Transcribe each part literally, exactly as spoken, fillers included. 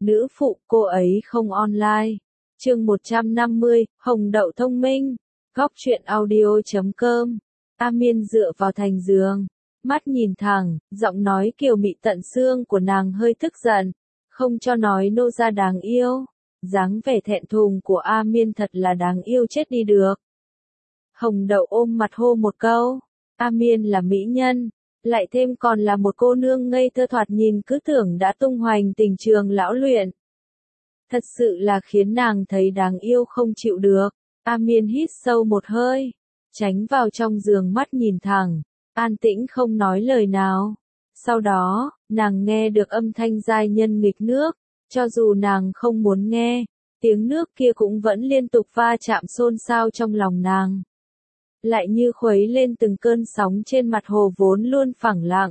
Nữ phụ, cô ấy không online. Chương một trăm năm mươi, Hồng đậu thông minh. Góc truyện audio chấm com. A Miên dựa vào thành giường, mắt nhìn thẳng, giọng nói kiều mị tận xương của nàng hơi tức giận, không cho nói nô gia đáng yêu. Dáng vẻ thẹn thùng của A Miên thật là đáng yêu chết đi được. Hồng đậu ôm mặt hô một câu, A Miên là mỹ nhân, lại thêm còn là một cô nương ngây thơ thoạt nhìn cứ tưởng đã tung hoành tình trường lão luyện. Thật sự là khiến nàng thấy đáng yêu không chịu được. A Miên hít sâu một hơi, tránh vào trong giường mắt nhìn thẳng, an tĩnh không nói lời nào. Sau đó, nàng nghe được âm thanh giai nhân nghịch nước, cho dù nàng không muốn nghe, tiếng nước kia cũng vẫn liên tục va chạm xôn xao trong lòng nàng. Lại như khuấy lên từng cơn sóng trên mặt hồ vốn luôn phẳng lặng.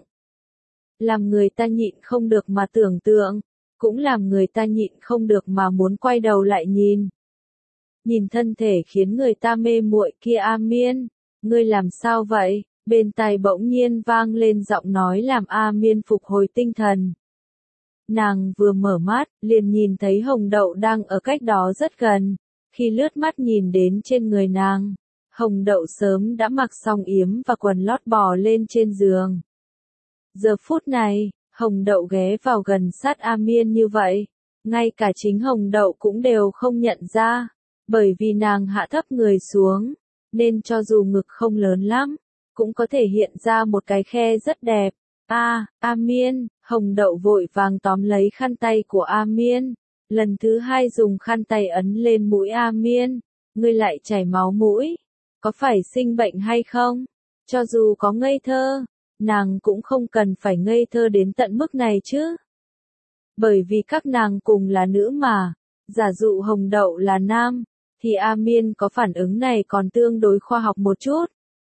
Làm người ta nhịn không được mà tưởng tượng, cũng làm người ta nhịn không được mà muốn quay đầu lại nhìn. Nhìn thân thể khiến người ta mê muội kia A Miên, ngươi làm sao vậy? Bên tai bỗng nhiên vang lên giọng nói làm A Miên phục hồi tinh thần. Nàng vừa mở mắt, liền nhìn thấy Hồng đậu đang ở cách đó rất gần. Khi lướt mắt nhìn đến trên người nàng, Hồng đậu sớm đã mặc xong yếm và quần lót bò lên trên giường. Giờ phút này, Hồng đậu ghé vào gần sát A Miên như vậy, ngay cả chính Hồng đậu cũng đều không nhận ra, bởi vì nàng hạ thấp người xuống, nên cho dù ngực không lớn lắm, cũng có thể hiện ra một cái khe rất đẹp. A, A Miên, Hồng đậu vội vàng tóm lấy khăn tay của A Miên, lần thứ hai dùng khăn tay ấn lên mũi A Miên, ngươi lại chảy máu mũi, có phải sinh bệnh hay không? Cho dù có ngây thơ, nàng cũng không cần phải ngây thơ đến tận mức này chứ. Bởi vì các nàng cùng là nữ mà, giả dụ Hồng đậu là nam, thì A Miên có phản ứng này còn tương đối khoa học một chút.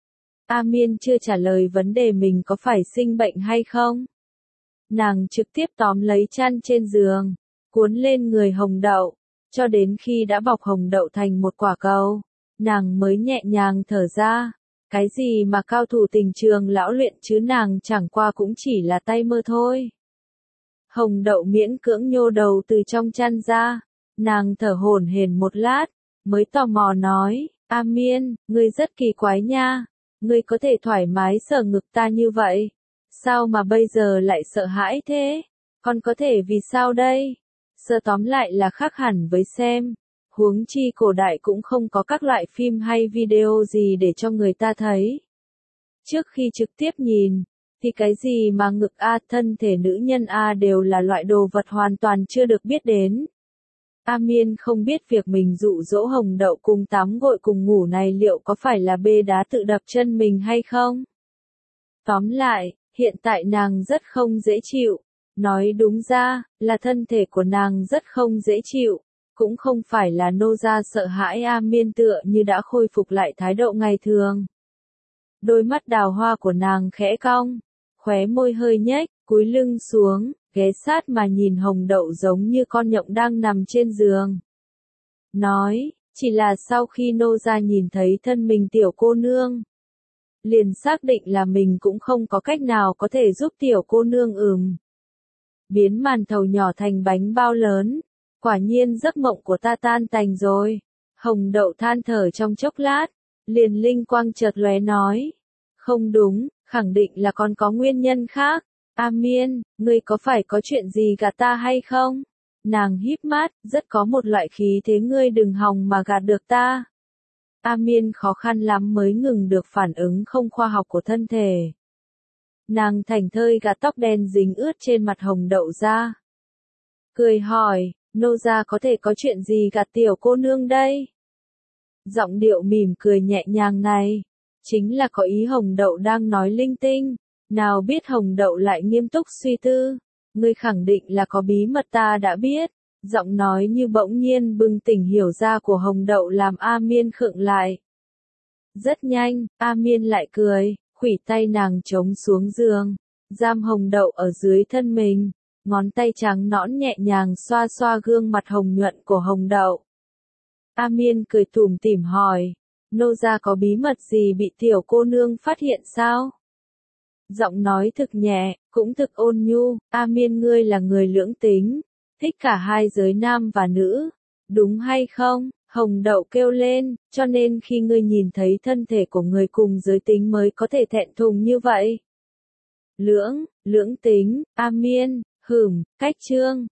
A Miên chưa trả lời vấn đề mình có phải sinh bệnh hay không. Nàng trực tiếp tóm lấy chăn trên giường, cuốn lên người Hồng đậu, cho đến khi đã bọc Hồng đậu thành một quả cầu, nàng mới nhẹ nhàng thở ra. Cái gì mà cao thủ tình trường lão luyện chứ nàng chẳng qua cũng chỉ là tay mơ thôi. Hồng đậu miễn cưỡng nhô đầu từ trong chăn ra, nàng thở hổn hển một lát, mới tò mò nói, A Miên, ngươi rất kỳ quái nha, ngươi có thể thoải mái sờ ngực ta như vậy, sao mà bây giờ lại sợ hãi thế, còn có thể vì sao đây? Sơ tóm lại là khác hẳn với xem. Huống chi cổ đại cũng không có các loại phim hay video gì để cho người ta thấy. Trước khi trực tiếp nhìn, thì cái gì mà ngực A, thân thể nữ nhân A đều là loại đồ vật hoàn toàn chưa được biết đến. A Miên không biết việc mình dụ dỗ Hồng đậu cùng tắm gội cùng ngủ này liệu có phải là bê đá tự đập chân mình hay không? Tóm lại, hiện tại nàng rất không dễ chịu. Nói đúng ra, là thân thể của nàng rất không dễ chịu. Cũng không phải là nô gia sợ hãi A Miên tựa như đã khôi phục lại thái độ ngày thường. Đôi mắt đào hoa của nàng khẽ cong, khóe môi hơi nhếch, cúi lưng xuống, ghé sát mà nhìn Hồng đậu giống như con nhộng đang nằm trên giường. Nói, chỉ là sau khi nô gia nhìn thấy thân mình tiểu cô nương, liền xác định là mình cũng không có cách nào có thể giúp tiểu cô nương ừm. Biến màn thầu nhỏ thành bánh bao lớn. Quả nhiên giấc mộng của ta tan tành rồi. Hồng đậu than thở trong chốc lát, liền linh quang chợt lóe nói. Không đúng, khẳng định là còn có nguyên nhân khác. A Miên, ngươi có phải có chuyện gì gạt ta hay không? Nàng híp mắt, rất có một loại khí thế ngươi đừng hòng mà gạt được ta. A Miên khó khăn lắm mới ngừng được phản ứng không khoa học của thân thể. Nàng thảnh thơi gạt tóc đen dính ướt trên mặt Hồng đậu ra. Cười hỏi. Nô gia có thể có chuyện gì gạt tiểu cô nương đây? Giọng điệu mỉm cười nhẹ nhàng này, chính là có ý Hồng đậu đang nói linh tinh, nào biết Hồng đậu lại nghiêm túc suy tư, ngươi khẳng định là có bí mật ta đã biết, giọng nói như bỗng nhiên bừng tỉnh hiểu ra của Hồng đậu làm A Miên khựng lại. Rất nhanh, A Miên lại cười, khuỷu tay nàng chống xuống giường, giam Hồng đậu ở dưới thân mình. Ngón tay trắng nõn nhẹ nhàng xoa xoa gương mặt hồng nhuận của Hồng đậu. A Miên cười tủm tỉm hỏi, nô gia có bí mật gì bị tiểu cô nương phát hiện sao? Giọng nói thực nhẹ, cũng thực ôn nhu, A Miên ngươi là người lưỡng tính, thích cả hai giới nam và nữ, đúng hay không? Hồng Đậu kêu lên, cho nên khi ngươi nhìn thấy thân thể của người cùng giới tính mới có thể thẹn thùng như vậy. Lưỡng, lưỡng tính, A Miên, hửm, cách trương.